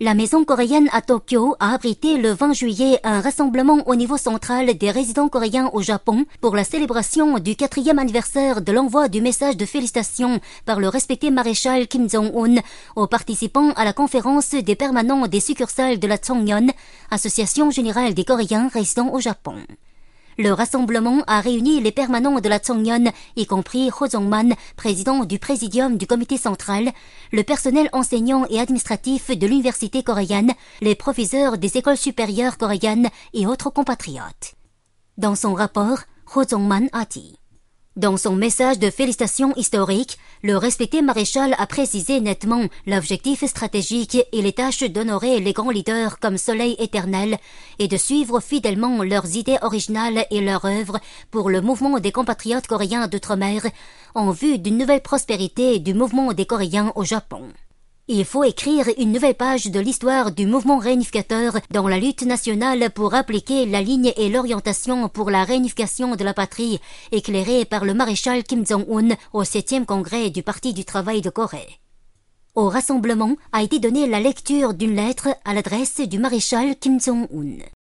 La maison coréenne à Tokyo a abrité le 20 juillet un rassemblement au niveau central des résidents coréens au Japon pour la célébration du 4e anniversaire de l'envoi du message de félicitations par le respecté maréchal Kim Jong-un aux participants à la conférence des permanents des succursales de la Chongnyeon, Association générale des Coréens résidant au Japon. Le rassemblement a réuni les permanents de la Chongnyeon, y compris Ho Jong-man, président du présidium du comité central, le personnel enseignant et administratif de l'université coréenne, les professeurs des écoles supérieures coréennes et autres compatriotes. Dans son rapport, Ho Jong-man a dit: dans son message de félicitations historique, le respecté maréchal a précisé nettement l'objectif stratégique et les tâches d'honorer les grands leaders comme soleil éternel et de suivre fidèlement leurs idées originales et leurs œuvres pour le mouvement des compatriotes coréens d'outre-mer en vue d'une nouvelle prospérité du mouvement des Coréens au Japon. Il faut écrire une nouvelle page de l'histoire du mouvement réunificateur dans la lutte nationale pour appliquer la ligne et l'orientation pour la réunification de la patrie éclairée par le maréchal Kim Jong-un au 7e congrès du Parti du travail de Corée. Au rassemblement a été donnée la lecture d'une lettre à l'adresse du maréchal Kim Jong-un.